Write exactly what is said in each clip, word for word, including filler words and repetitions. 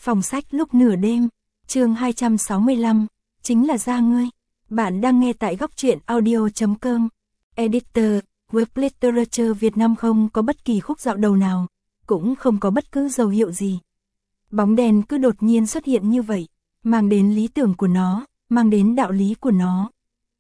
Phòng sách lúc nửa đêm, chương hai trăm sáu mươi lăm, chính là da ngươi. Bạn đang nghe tại góc truyện audio chấm com. Editor, Web Literature Việt Nam không có bất kỳ khúc dạo đầu nào, cũng không có bất cứ dấu hiệu gì. Bóng đen cứ đột nhiên xuất hiện như vậy, mang đến lý tưởng của nó, mang đến đạo lý của nó.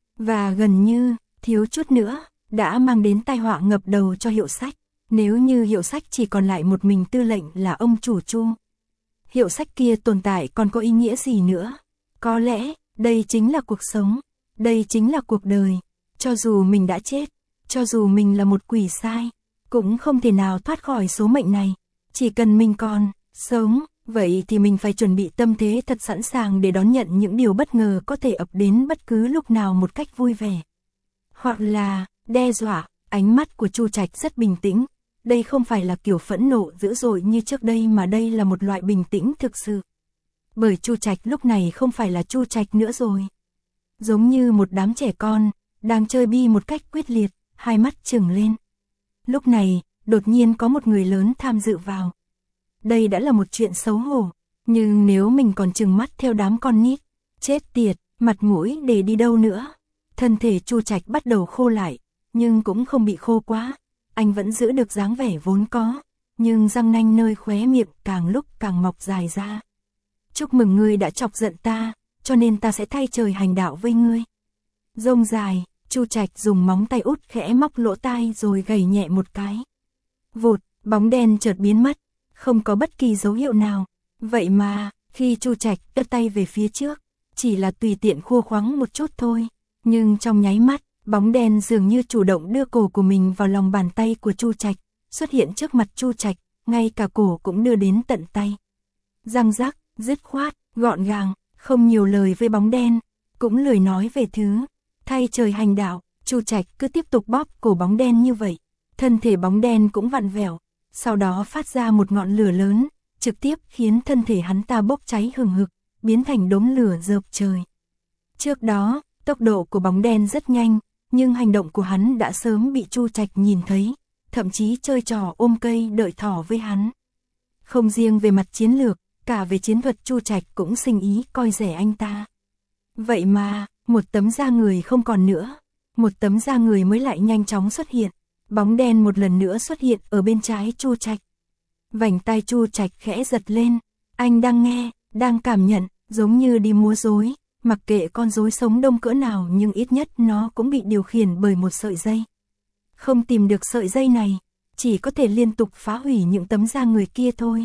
Và gần như, thiếu chút nữa, đã mang đến tai họa ngập đầu cho Hiệu Sách. Nếu như Hiệu Sách chỉ còn lại một mình tư lệnh là ông chủ Chu, Hiệu Sách kia tồn tại còn có ý nghĩa gì nữa? Có lẽ, đây chính là cuộc sống, đây chính là cuộc đời. Cho dù mình đã chết, cho dù mình là một quỷ sai, cũng không thể nào thoát khỏi số mệnh này. Chỉ cần mình còn sống, vậy thì mình phải chuẩn bị tâm thế thật sẵn sàng để đón nhận những điều bất ngờ có thể ập đến bất cứ lúc nào một cách vui vẻ. Hoặc là, đe dọa. Ánh mắt của Chu Trạch rất bình tĩnh. Đây không phải là kiểu phẫn nộ dữ dội như trước đây mà đây là một loại bình tĩnh thực sự. Bởi Chu Trạch lúc này không phải là Chu Trạch nữa rồi. Giống như một đám trẻ con, đang chơi bi một cách quyết liệt, hai mắt trừng lên. Lúc này, đột nhiên có một người lớn tham dự vào. Đây đã là một chuyện xấu hổ, nhưng nếu mình còn trừng mắt theo đám con nít, chết tiệt, mặt mũi để đi đâu nữa. Thân thể Chu Trạch bắt đầu khô lại, nhưng cũng không bị khô quá. Anh vẫn giữ được dáng vẻ vốn có, nhưng răng nanh nơi khóe miệng càng lúc càng mọc dài ra. Chúc mừng ngươi đã chọc giận ta, cho nên ta sẽ thay trời hành đạo với ngươi. Rông dài, Chu Trạch dùng móng tay út khẽ móc lỗ tai rồi gảy nhẹ một cái. Vụt, bóng đen chợt biến mất, không có bất kỳ dấu hiệu nào. Vậy mà, khi Chu Trạch đưa tay về phía trước, chỉ là tùy tiện khua khoắng một chút thôi, nhưng trong nháy mắt, bóng đen dường như chủ động đưa cổ của mình vào lòng bàn tay của Chu Trạch, xuất hiện trước mặt Chu Trạch, ngay cả cổ cũng đưa đến tận tay. Răng rắc, dứt khoát, gọn gàng, không nhiều lời với bóng đen, cũng lười nói về thứ thay trời hành đạo. Chu Trạch cứ tiếp tục bóp cổ bóng đen như vậy, thân thể bóng đen cũng vặn vẹo, sau đó phát ra một ngọn lửa lớn, trực tiếp khiến thân thể hắn ta bốc cháy hừng hực, biến thành đốm lửa rợp trời. Trước đó, tốc độ của bóng đen rất nhanh, nhưng hành động của hắn đã sớm bị Chu Trạch nhìn thấy, thậm chí chơi trò ôm cây đợi thỏ với hắn. Không riêng về mặt chiến lược, cả về chiến thuật Chu Trạch cũng sinh ý coi rẻ anh ta. Vậy mà, một tấm da người không còn nữa, một tấm da người mới lại nhanh chóng xuất hiện. Bóng đen một lần nữa xuất hiện ở bên trái Chu Trạch. Vành tai Chu Trạch khẽ giật lên, anh đang nghe, đang cảm nhận, giống như đi múa rối. Mặc kệ con rối sống đông cỡ nào nhưng ít nhất nó cũng bị điều khiển bởi một sợi dây. Không tìm được sợi dây này, chỉ có thể liên tục phá hủy những tấm da người kia thôi.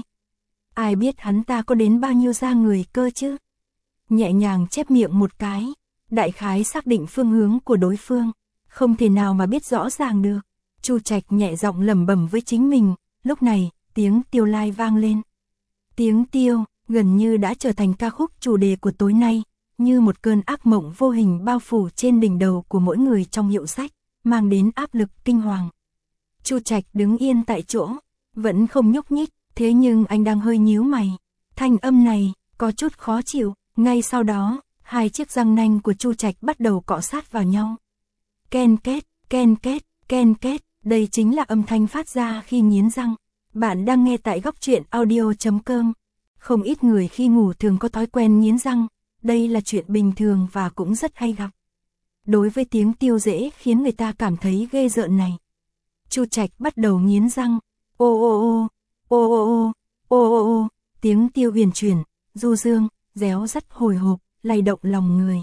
Ai biết hắn ta có đến bao nhiêu da người cơ chứ? Nhẹ nhàng chép miệng một cái, đại khái xác định phương hướng của đối phương, không thể nào mà biết rõ ràng được. Chu Trạch nhẹ giọng lẩm bẩm với chính mình, lúc này, tiếng tiêu lai vang lên. Tiếng tiêu, gần như đã trở thành ca khúc chủ đề của tối nay. Như một cơn ác mộng vô hình bao phủ trên đỉnh đầu của mỗi người trong Hiệu Sách, mang đến áp lực kinh hoàng. Chu Trạch đứng yên tại chỗ, vẫn không nhúc nhích, thế nhưng anh đang hơi nhíu mày. Thanh âm này, có chút khó chịu, ngay sau đó, hai chiếc răng nanh của Chu Trạch bắt đầu cọ sát vào nhau. Ken két, ken két, ken két, đây chính là âm thanh phát ra khi nghiến răng. Bạn đang nghe tại góc truyện audio chấm com. Không ít người khi ngủ thường có thói quen nghiến răng. Đây là chuyện bình thường và cũng rất hay gặp. Đối với tiếng tiêu dễ khiến người ta cảm thấy ghê rợn này, Chu Trạch bắt đầu nghiến răng. Ô ô ô, ô ô ô, ô ô ô, tiếng tiêu huyền chuyển, du dương, réo rắt hồi hộp, lay động lòng người.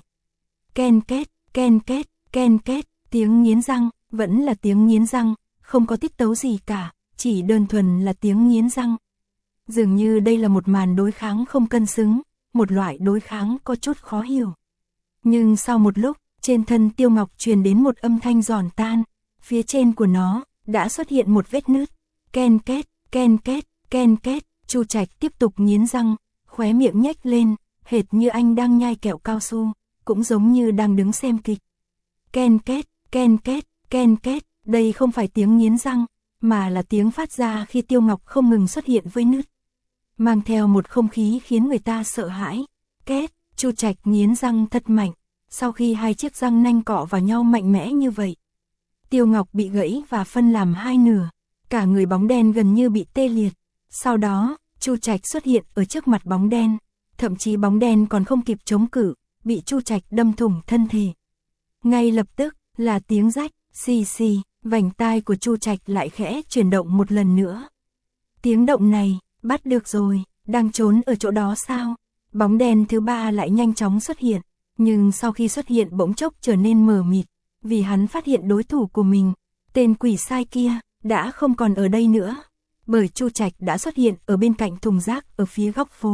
Ken két, ken két, ken két, tiếng nghiến răng, vẫn là tiếng nghiến răng, không có tiết tấu gì cả, chỉ đơn thuần là tiếng nghiến răng. Dường như đây là một màn đối kháng không cân xứng. Một loại đối kháng có chút khó hiểu. Nhưng sau một lúc, trên thân Tiêu Ngọc truyền đến một âm thanh giòn tan, phía trên của nó đã xuất hiện một vết nứt. Ken két, ken két, ken két, Chu Trạch tiếp tục nghiến răng, khóe miệng nhếch lên, hệt như anh đang nhai kẹo cao su, cũng giống như đang đứng xem kịch. Ken két, ken két, ken két, đây không phải tiếng nghiến răng, mà là tiếng phát ra khi Tiêu Ngọc không ngừng xuất hiện với nứt, mang theo một không khí khiến người ta sợ hãi. Két, Chu Trạch nghiến răng thật mạnh, sau khi hai chiếc răng nanh cọ vào nhau mạnh mẽ như vậy, Tiêu Ngọc bị gãy và phân làm hai nửa, cả người bóng đen gần như bị tê liệt. Sau đó, Chu Trạch xuất hiện ở trước mặt bóng đen, thậm chí bóng đen còn không kịp chống cự, bị Chu Trạch đâm thủng thân thể. Ngay lập tức, là tiếng rách, xì xì, vành tai của Chu Trạch lại khẽ chuyển động một lần nữa. Tiếng động này, bắt được rồi, đang trốn ở chỗ đó sao? Bóng đen thứ ba lại nhanh chóng xuất hiện, nhưng sau khi xuất hiện bỗng chốc trở nên mờ mịt, vì hắn phát hiện đối thủ của mình, tên quỷ sai kia, đã không còn ở đây nữa. Bởi Chu Trạch đã xuất hiện ở bên cạnh thùng rác ở phía góc phố.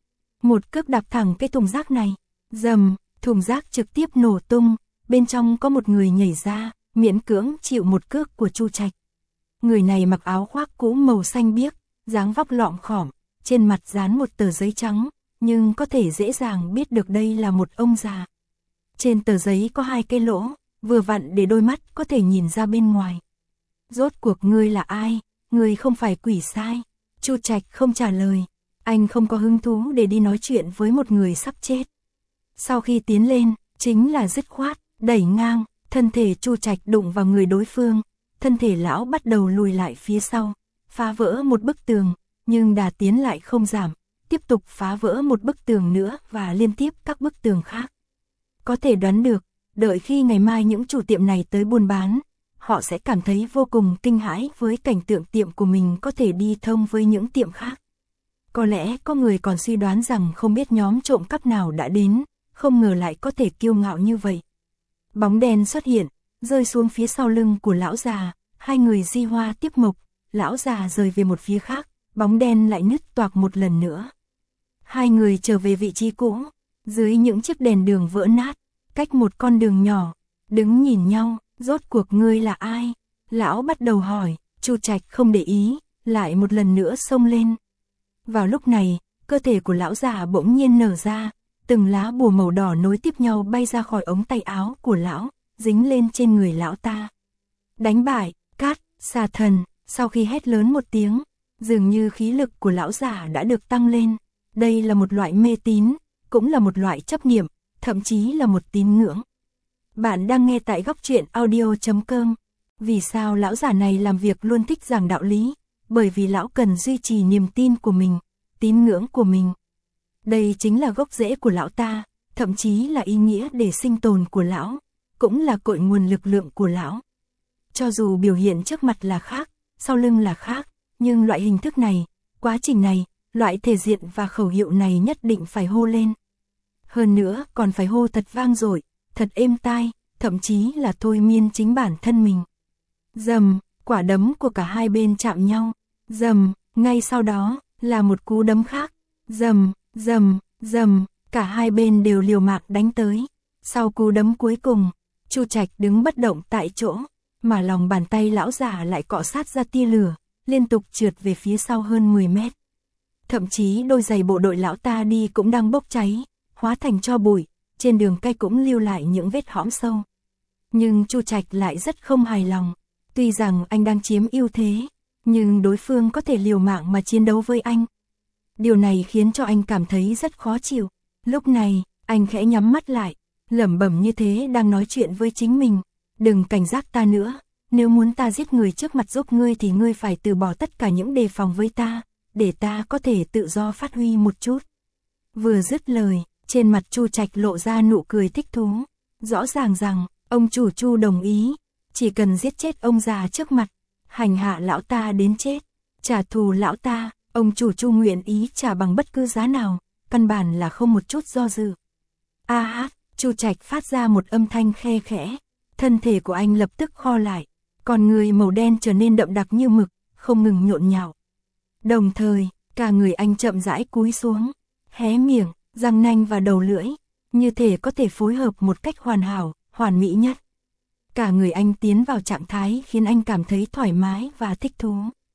Một cước đạp thẳng cái thùng rác này, dầm, thùng rác trực tiếp nổ tung, bên trong có một người nhảy ra, miễn cưỡng chịu một cước của Chu Trạch. Người này mặc áo khoác cũ màu xanh biếc, dáng vóc lọm khỏm, trên mặt dán một tờ giấy trắng, nhưng có thể dễ dàng biết được đây là một ông già. Trên tờ giấy có hai cái lỗ, vừa vặn để đôi mắt có thể nhìn ra bên ngoài. Rốt cuộc ngươi là ai? Ngươi không phải quỷ sai. Chu Trạch không trả lời, anh không có hứng thú để đi nói chuyện với một người sắp chết. Sau khi tiến lên, chính là dứt khoát, đẩy ngang, thân thể Chu Trạch đụng vào người đối phương, thân thể lão bắt đầu lùi lại phía sau, phá vỡ một bức tường, nhưng đà tiến lại không giảm, tiếp tục phá vỡ một bức tường nữa và liên tiếp các bức tường khác. Có thể đoán được, đợi khi ngày mai những chủ tiệm này tới buôn bán, họ sẽ cảm thấy vô cùng kinh hãi với cảnh tượng tiệm của mình có thể đi thông với những tiệm khác. Có lẽ có người còn suy đoán rằng không biết nhóm trộm cắp nào đã đến, không ngờ lại có thể kiêu ngạo như vậy. Bóng đen xuất hiện, rơi xuống phía sau lưng của lão già, hai người di hoa tiếp mộc, lão già rời về một phía khác, bóng đen lại nứt toạc một lần nữa. Hai người trở về vị trí cũ, dưới những chiếc đèn đường vỡ nát, cách một con đường nhỏ, đứng nhìn nhau, rốt cuộc ngươi là ai? Lão bắt đầu hỏi, Chu Trạch không để ý, lại một lần nữa xông lên. Vào lúc này, cơ thể của lão già bỗng nhiên nở ra, từng lá bùa màu đỏ nối tiếp nhau bay ra khỏi ống tay áo của lão, dính lên trên người lão ta. Đánh bại, cát, xà thần, sau khi hét lớn một tiếng, dường như khí lực của lão già đã được tăng lên. Đây là một loại mê tín, cũng là một loại chấp niệm, thậm chí là một tín ngưỡng. Bạn đang nghe tại góc truyện audio chấm com. Vì sao lão già này làm việc luôn thích giảng đạo lý? Bởi vì lão cần duy trì niềm tin của mình, tín ngưỡng của mình. Đây chính là gốc rễ của lão ta, thậm chí là ý nghĩa để sinh tồn của lão, cũng là cội nguồn lực lượng của lão. Cho dù biểu hiện trước mặt là khác, sau lưng là khác, nhưng loại hình thức này, quá trình này, loại thể diện và khẩu hiệu này nhất định phải hô lên. Hơn nữa còn phải hô thật vang dội, thật êm tai, thậm chí là thôi miên chính bản thân mình. Dầm, quả đấm của cả hai bên chạm nhau. Dầm, ngay sau đó, là một cú đấm khác. Dầm, dầm, dầm, cả hai bên đều liều mạng đánh tới. Sau cú đấm cuối cùng, Chu Trạch đứng bất động tại chỗ, mà lòng bàn tay lão già lại cọ sát ra tia lửa, liên tục trượt về phía sau hơn mười mét. Thậm chí đôi giày bộ đội lão ta đi cũng đang bốc cháy, hóa thành tro bụi, trên đường cây cũng lưu lại những vết hõm sâu. Nhưng Chu Trạch lại rất không hài lòng, tuy rằng anh đang chiếm ưu thế, nhưng đối phương có thể liều mạng mà chiến đấu với anh. Điều này khiến cho anh cảm thấy rất khó chịu. Lúc này, anh khẽ nhắm mắt lại, lẩm bẩm như thế đang nói chuyện với chính mình. Đừng cảnh giác ta nữa, nếu muốn ta giết người trước mặt giúp ngươi thì ngươi phải từ bỏ tất cả những đề phòng với ta, để ta có thể tự do phát huy một chút. Vừa dứt lời, trên mặt Chu Trạch lộ ra nụ cười thích thú. Rõ ràng rằng, ông chủ Chu đồng ý, chỉ cần giết chết ông già trước mặt, hành hạ lão ta đến chết, trả thù lão ta, ông chủ Chu nguyện ý trả bằng bất cứ giá nào, căn bản là không một chút do dự. A hát, Chu Trạch phát ra một âm thanh khe khẽ, thân thể của anh lập tức kho lại, còn người màu đen trở nên đậm đặc như mực, không ngừng nhộn nhạo. Đồng thời, cả người anh chậm rãi cúi xuống, hé miệng, răng nanh và đầu lưỡi, như thể có thể phối hợp một cách hoàn hảo, hoàn mỹ nhất. Cả người anh tiến vào trạng thái khiến anh cảm thấy thoải mái và thích thú.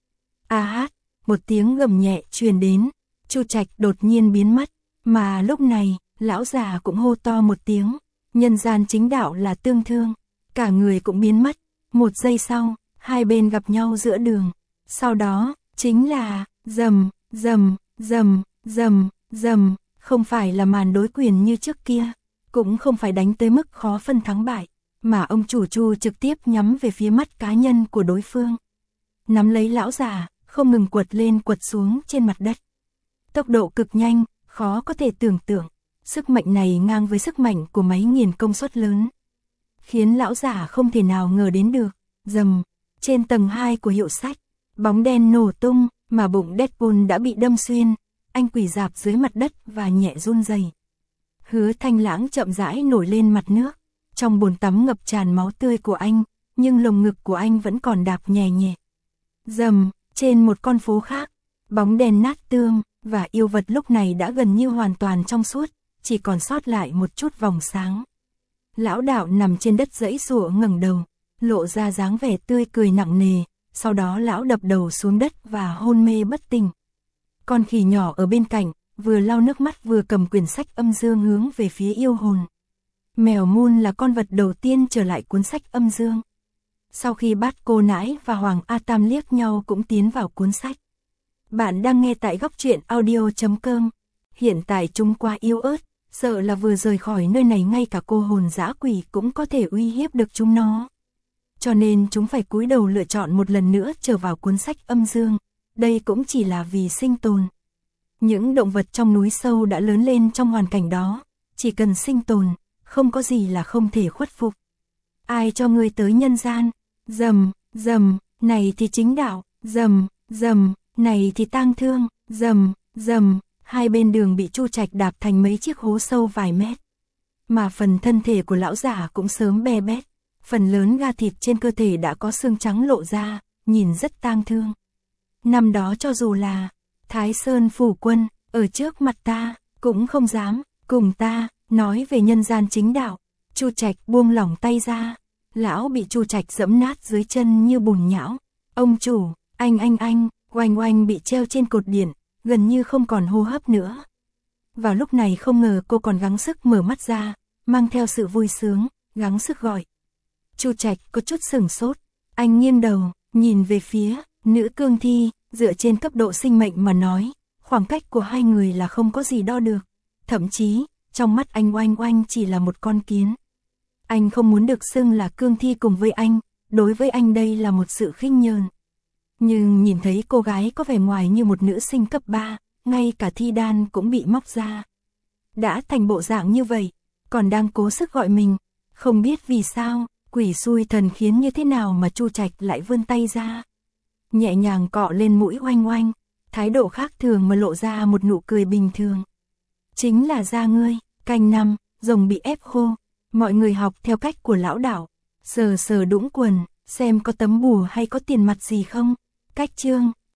A hát, một tiếng gầm nhẹ truyền đến, Chu Trạch đột nhiên biến mất, mà lúc này, lão già cũng hô to một tiếng, nhân gian chính đạo là tương thương, cả người cũng biến mất. Một giây sau, hai bên gặp nhau giữa đường, sau đó, chính là, rầm, rầm, rầm, rầm, rầm, không phải là màn đối quyền như trước kia, cũng không phải đánh tới mức khó phân thắng bại, mà ông chủ Chu trực tiếp nhắm về phía mắt cá nhân của đối phương. Nắm lấy lão già, không ngừng quật lên quật xuống trên mặt đất, Tốc độ cực nhanh, khó có thể tưởng tượng. Sức mạnh này ngang với sức mạnh của máy nghiền công suất lớn, khiến lão giả không thể nào ngờ đến được. Rầm, trên tầng hai của hiệu sách, bóng đen nổ tung, mà bụng Deadpool đã bị đâm xuyên, anh quỳ rạp dưới mặt đất và nhẹ run rẩy. Hứa Thanh Lãng chậm rãi nổi lên mặt nước, trong bồn tắm ngập tràn máu tươi của anh, nhưng lồng ngực của anh vẫn còn đạp nhẹ nhẹ. Rầm, trên một con phố khác, bóng đèn nát tương, và yêu vật lúc này đã gần như hoàn toàn trong suốt, chỉ còn sót lại một chút vòng sáng. Lão đạo nằm trên đất giãy giụa ngẩng đầu, lộ ra dáng vẻ tươi cười nặng nề, sau đó lão đập đầu xuống đất và hôn mê bất tỉnh. Con khỉ nhỏ ở bên cạnh, vừa lau nước mắt vừa cầm quyển sách âm dương hướng về phía yêu hồn. Mèo Moon là con vật đầu tiên trở lại cuốn sách âm dương. Sau khi Bát Cô Nãi và Hoàng A Tam liếc nhau cũng tiến vào cuốn sách. Bạn đang nghe tại góc truyện audio chấm com. Hiện tại chúng quá yếu ớt, sợ là vừa rời khỏi nơi này ngay cả cô hồn dã quỷ cũng có thể uy hiếp được chúng nó. Cho nên chúng phải cúi đầu lựa chọn một lần nữa trở vào cuốn sách âm dương. Đây cũng chỉ là vì sinh tồn. Những động vật trong núi sâu đã lớn lên trong hoàn cảnh đó, chỉ cần sinh tồn, không có gì là không thể khuất phục. Ai cho ngươi tới nhân gian? Rầm, rầm, này thì chính đạo, rầm, rầm, này thì tang thương, rầm, rầm, hai bên đường bị Chu Trạch đạp thành mấy chiếc hố sâu vài mét. Mà phần thân thể của lão giả cũng sớm be bét, phần lớn da thịt trên cơ thể đã có xương trắng lộ ra, nhìn rất tang thương. Năm đó cho dù là Thái Sơn phủ quân, ở trước mặt ta, cũng không dám cùng ta nói về nhân gian chính đạo. Chu Trạch buông lỏng tay ra, lão bị Chu Trạch giẫm nát dưới chân như bùn nhão. Ông chủ, anh anh anh, Oanh Oanh bị treo trên cột điện, gần như không còn hô hấp nữa. Vào lúc này không ngờ cô còn gắng sức mở mắt ra, mang theo sự vui sướng, gắng sức gọi. Chu Trạch có chút sửng sốt, anh nghiêng đầu, nhìn về phía nữ cương thi, dựa trên cấp độ sinh mệnh mà nói, khoảng cách của hai người là không có gì đo được. Thậm chí, trong mắt anh Oanh Oanh chỉ là một con kiến. Anh không muốn được xưng là cương thi cùng với anh, đối với anh đây là một sự khinh nhờn. Nhưng nhìn thấy cô gái có vẻ ngoài như một nữ sinh cấp ba, ngay cả thi đan cũng bị móc ra. Đã thành bộ dạng như vậy, còn đang cố sức gọi mình, không biết vì sao, quỷ xui thần khiến như thế nào mà Chu Trạch lại vươn tay ra. Nhẹ nhàng cọ lên mũi Oanh Oanh, thái độ khác thường mà lộ ra một nụ cười bình thường. Chính là da ngươi, canh năm, rồng bị ép khô, mọi người học theo cách của lão đạo, sờ sờ đũng quần, xem có tấm bùa hay có tiền mặt gì không. Cách chương